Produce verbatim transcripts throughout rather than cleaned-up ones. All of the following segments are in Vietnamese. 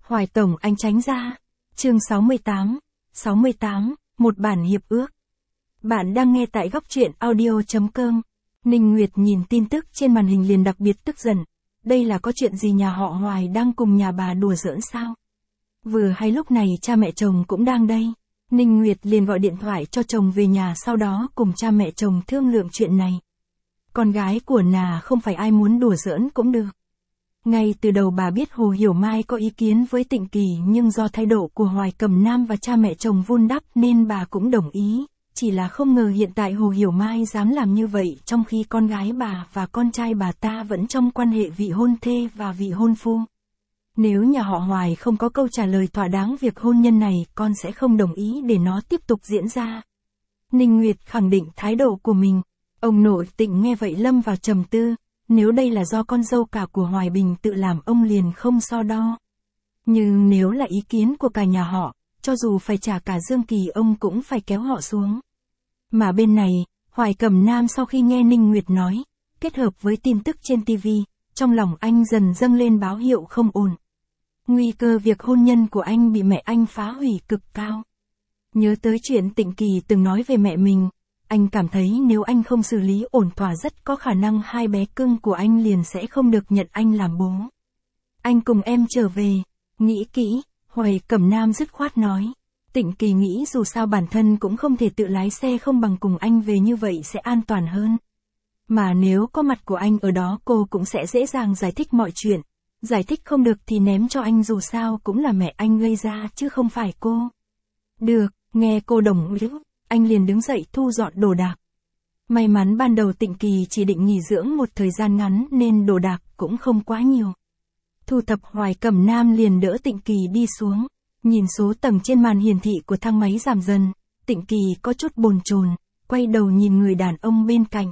Hoài Tổng anh tránh ra. Chương sáu mươi tám. sáu mươi tám, một bản hiệp ước. Bạn đang nghe tại góc truyện audio chấm com. Ninh Nguyệt nhìn tin tức trên màn hình liền đặc biệt tức giận. Đây là có chuyện gì nhà họ Hoài đang cùng nhà bà đùa giỡn sao? Vừa hay lúc này cha mẹ chồng cũng đang đây. Ninh Nguyệt liền gọi điện thoại cho chồng về nhà, sau đó cùng cha mẹ chồng thương lượng chuyện này. Con gái của nà không phải ai muốn đùa giỡn cũng được. Ngay từ đầu bà biết Hồ Hiểu Mai có ý kiến với Tịnh Kỳ, nhưng do thái độ của Hoài Cẩm Nam và cha mẹ chồng vun đắp nên bà cũng đồng ý. Chỉ là không ngờ hiện tại Hồ Hiểu Mai dám làm như vậy trong khi con gái bà và con trai bà ta vẫn trong quan hệ vị hôn thê và vị hôn phu. Nếu nhà họ Hoài không có câu trả lời thỏa đáng việc hôn nhân này, con sẽ không đồng ý để nó tiếp tục diễn ra. Ninh Nguyệt khẳng định thái độ của mình. Ông nội Tịnh nghe vậy lâm vào trầm tư. Nếu đây là do con dâu cả của Hoài Bình tự làm, ông liền không so đo. Nhưng nếu là ý kiến của cả nhà họ, cho dù phải trả cả Dương Kỳ ông cũng phải kéo họ xuống. Mà bên này, Hoài Cẩm Nam sau khi nghe Ninh Nguyệt nói, kết hợp với tin tức trên ti vi, trong lòng anh dần dâng lên báo hiệu không ổn. Nguy cơ việc hôn nhân của anh bị mẹ anh phá hủy cực cao. Nhớ tới chuyện Tịnh Kỳ từng nói về mẹ mình, anh cảm thấy nếu anh không xử lý ổn thỏa rất có khả năng hai bé cưng của anh liền sẽ không được nhận anh làm bố. Anh cùng em trở về, nghĩ kỹ, Hoài Cẩm Nam dứt khoát nói. Tịnh Kỳ nghĩ dù sao bản thân cũng không thể tự lái xe, không bằng cùng anh về, như vậy sẽ an toàn hơn. Mà nếu có mặt của anh ở đó cô cũng sẽ dễ dàng giải thích mọi chuyện. Giải thích không được thì ném cho anh, dù sao cũng là mẹ anh gây ra chứ không phải cô. Được, nghe cô đồng ý, anh liền đứng dậy thu dọn đồ đạc. May mắn ban đầu Tịnh Kỳ chỉ định nghỉ dưỡng một thời gian ngắn nên đồ đạc cũng không quá nhiều. Thu thập, Hoài Cẩm Nam liền đỡ Tịnh Kỳ đi xuống. Nhìn số tầng trên màn hiển thị của thang máy giảm dần, Tịnh Kỳ có chút bồn chồn, quay đầu nhìn người đàn ông bên cạnh.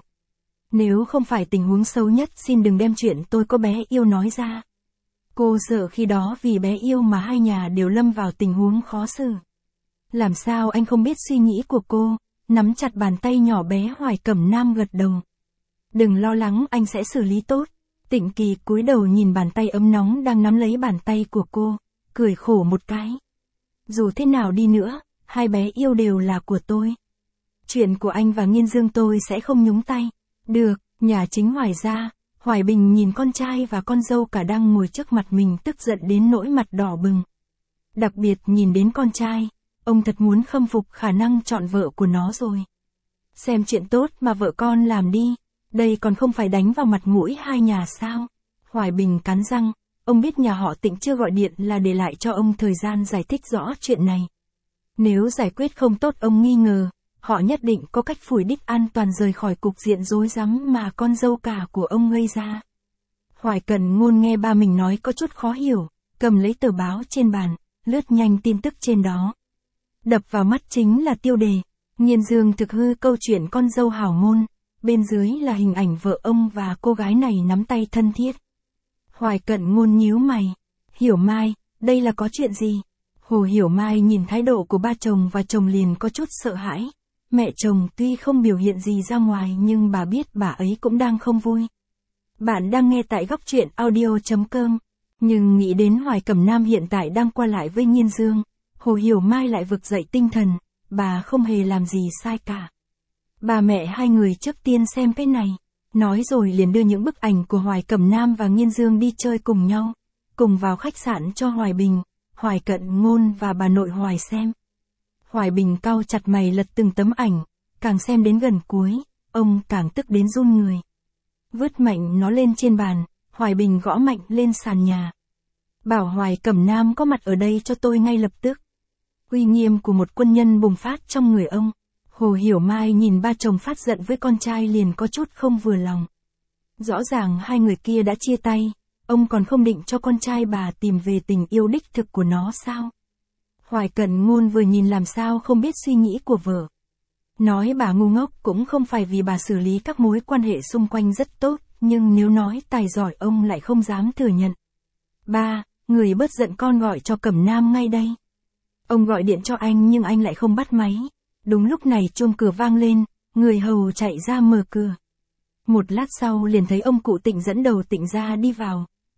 Nếu không phải tình huống xấu nhất, xin đừng đem chuyện tôi có bé yêu nói ra. Cô sợ khi đó vì bé yêu mà hai nhà đều lâm vào tình huống khó xử. Làm sao anh không biết suy nghĩ của cô, nắm chặt bàn tay nhỏ bé. Hoài Cẩm Nam gật đầu. Đừng lo lắng, anh sẽ xử lý tốt. Tịnh Kỳ cúi đầu nhìn bàn tay ấm nóng đang nắm lấy bàn tay của cô, cười khổ một cái. Dù thế nào đi nữa, hai bé yêu đều là của tôi. Chuyện của anh và Nghiên Dương tôi sẽ không nhúng tay. Được, nhà chính Hoài gia, Hoài Bình nhìn con trai và con dâu cả đang ngồi trước mặt mình tức giận đến nỗi mặt đỏ bừng. Đặc biệt nhìn đến con trai, ông thật muốn khâm phục khả năng chọn vợ của nó rồi. Xem chuyện tốt mà vợ con làm đi, đây còn không phải đánh vào mặt mũi hai nhà sao? Hoài Bình cắn răng, ông biết nhà họ Tịnh chưa gọi điện là để lại cho ông thời gian giải thích rõ chuyện này. Nếu giải quyết không tốt, ông nghi ngờ, họ nhất định có cách phủi đích an toàn rời khỏi cục diện rối rắm mà con dâu cả của ông gây ra. Hoài Cẩn Ngôn nghe ba mình nói có chút khó hiểu, cầm lấy tờ báo trên bàn, lướt nhanh tin tức trên đó. Đập vào mắt chính là tiêu đề, Nghiên Dương thực hư câu chuyện con dâu hảo môn, bên dưới là hình ảnh vợ ông và cô gái này nắm tay thân thiết. Hoài Cẩn Ngôn nhíu mày, Hiểu Mai, đây là có chuyện gì? Hồ Hiểu Mai nhìn thái độ của ba chồng và chồng liền có chút sợ hãi. Mẹ chồng tuy không biểu hiện gì ra ngoài nhưng bà biết bà ấy cũng đang không vui. Bạn đang nghe tại góc truyện audio chấm com. Nhưng nghĩ đến Hoài Cẩm Nam hiện tại đang qua lại với Nghiên Dương, Hồ Hiểu Mai lại vực dậy tinh thần, bà không hề làm gì sai cả. Bà mẹ hai người trước tiên xem cái này, nói rồi liền đưa những bức ảnh của Hoài Cẩm Nam và Nghiên Dương đi chơi cùng nhau, cùng vào khách sạn cho Hoài Bình, Hoài Cận Ngôn và bà nội Hoài xem. Hoài Bình cau chặt mày lật từng tấm ảnh, càng xem đến gần cuối, ông càng tức đến run người. Vứt mạnh nó lên trên bàn, Hoài Bình gõ mạnh lên sàn nhà. Bảo Hoài Cẩm Nam có mặt ở đây cho tôi ngay lập tức. Uy nghiêm của một quân nhân bùng phát trong người ông. Hồ Hiểu Mai nhìn ba chồng phát giận với con trai liền có chút không vừa lòng. Rõ ràng hai người kia đã chia tay, ông còn không định cho con trai bà tìm về tình yêu đích thực của nó sao? Hoài Cẩn Ngôn vừa nhìn làm sao không biết suy nghĩ của vợ. Nói bà ngu ngốc cũng không phải vì bà xử lý các mối quan hệ xung quanh rất tốt, nhưng nếu nói tài giỏi ông lại không dám thừa nhận. Ba, người bớt giận, con gọi cho Cẩm Nam ngay đây. Ông gọi điện cho anh nhưng anh lại không bắt máy. Đúng lúc này chuông cửa vang lên, người hầu chạy ra mở cửa. Một lát sau liền thấy ông cụ Tịnh dẫn đầu Tịnh gia đi vào.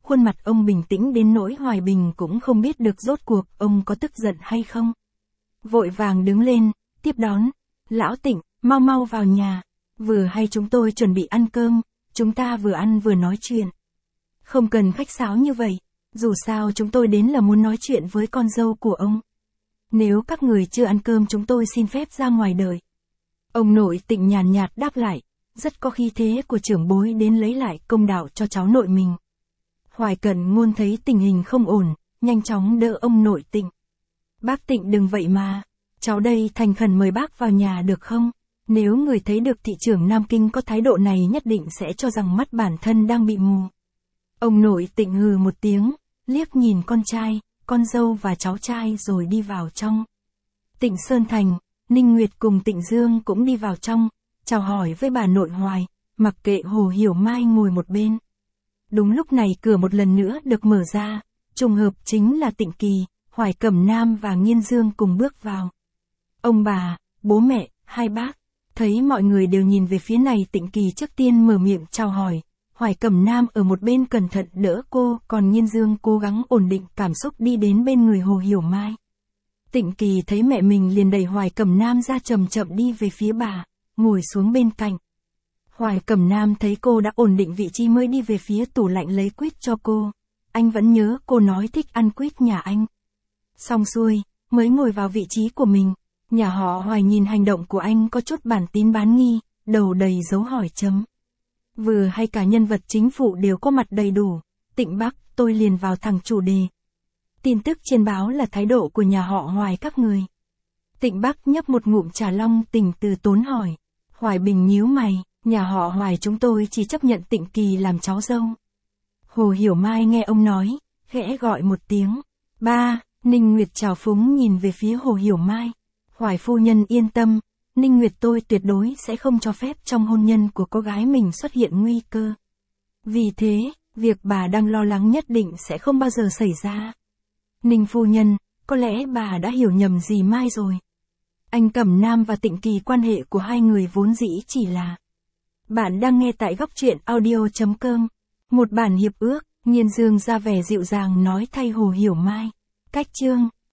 khuôn mặt ông bình tĩnh đến nỗi Hoài Bình cũng không biết được rốt cuộc ông có tức giận hay không. Vội vàng đứng lên, tiếp đón, lão Tịnh, mau mau vào nhà, vừa hay chúng tôi chuẩn bị ăn cơm, chúng ta vừa ăn vừa nói chuyện. Không cần khách sáo như vậy, dù sao chúng tôi đến là muốn nói chuyện với con dâu của ông. Nếu các người chưa ăn cơm chúng tôi xin phép ra ngoài đợi. Ông nội Tịnh nhàn nhạt đáp lại, rất có khí thế của trưởng bối đến lấy lại công đạo cho cháu nội mình. Hoài Cẩn Ngôn thấy tình hình không ổn, nhanh chóng đỡ ông nội Tịnh. Bác Tịnh đừng vậy mà, cháu đây thành khẩn mời bác vào nhà được không? Nếu người thấy được thị trưởng Nam Kinh có thái độ này nhất định sẽ cho rằng mắt bản thân đang bị mù. Ông nội Tịnh hừ một tiếng, liếc nhìn con trai, con dâu và cháu trai rồi đi vào trong. Tịnh Sơn Thành, Ninh Nguyệt cùng Tịnh Dương cũng đi vào trong, chào hỏi với bà nội Hoài, mặc kệ Hồ Hiểu Mai ngồi một bên. Đúng lúc này cửa một lần nữa được mở ra, trùng hợp chính là Tịnh Kỳ, Hoài Cẩm Nam và Nghiên Dương cùng bước vào. Ông bà, bố mẹ, hai bác, thấy mọi người đều nhìn về phía này, Tịnh Kỳ trước tiên mở miệng chào hỏi. Hoài Cẩm Nam ở một bên cẩn thận đỡ cô, còn Nghiên Dương cố gắng ổn định cảm xúc đi đến bên người Hồ Hiểu Mai. Tịnh Kỳ thấy mẹ mình liền đẩy Hoài Cẩm Nam ra chậm chậm đi về phía bà, ngồi xuống bên cạnh. Hoài Cẩm Nam thấy cô đã ổn định vị trí mới đi về phía tủ lạnh lấy quýt cho cô. Anh vẫn nhớ cô nói thích ăn quýt nhà anh. Xong xuôi, mới ngồi vào vị trí của mình. Nhà họ Hoài nhìn hành động của anh có chút bản tín bán nghi, đầu đầy dấu hỏi chấm. Vừa hay cả nhân vật chính phụ đều có mặt đầy đủ. Tịnh Bắc, tôi liền vào thẳng chủ đề. Tin tức trên báo là thái độ của nhà họ Hoài các người. Tịnh Bắc nhấp một ngụm trà long tình từ tốn hỏi. Hoài Bình nhíu mày, nhà họ Hoài chúng tôi chỉ chấp nhận Tịnh Kỳ làm cháu dâu. Hồ Hiểu Mai nghe ông nói, khẽ gọi một tiếng. Ba, Ninh Nguyệt trào phúng nhìn về phía Hồ Hiểu Mai. Hoài phu nhân yên tâm, Ninh Nguyệt tôi tuyệt đối sẽ không cho phép trong hôn nhân của cô gái mình xuất hiện nguy cơ. Vì thế, việc bà đang lo lắng nhất định sẽ không bao giờ xảy ra. Ninh phu nhân, có lẽ bà đã hiểu nhầm gì Mai rồi. Anh Cẩm Nam và Tịnh Kỳ quan hệ của hai người vốn dĩ chỉ là. Bạn đang nghe tại góc truyện audio.com. Một bản hiệp ước, Nghiên Dương ra vẻ dịu dàng nói thay Hồ Hiểu Mai. Cách chương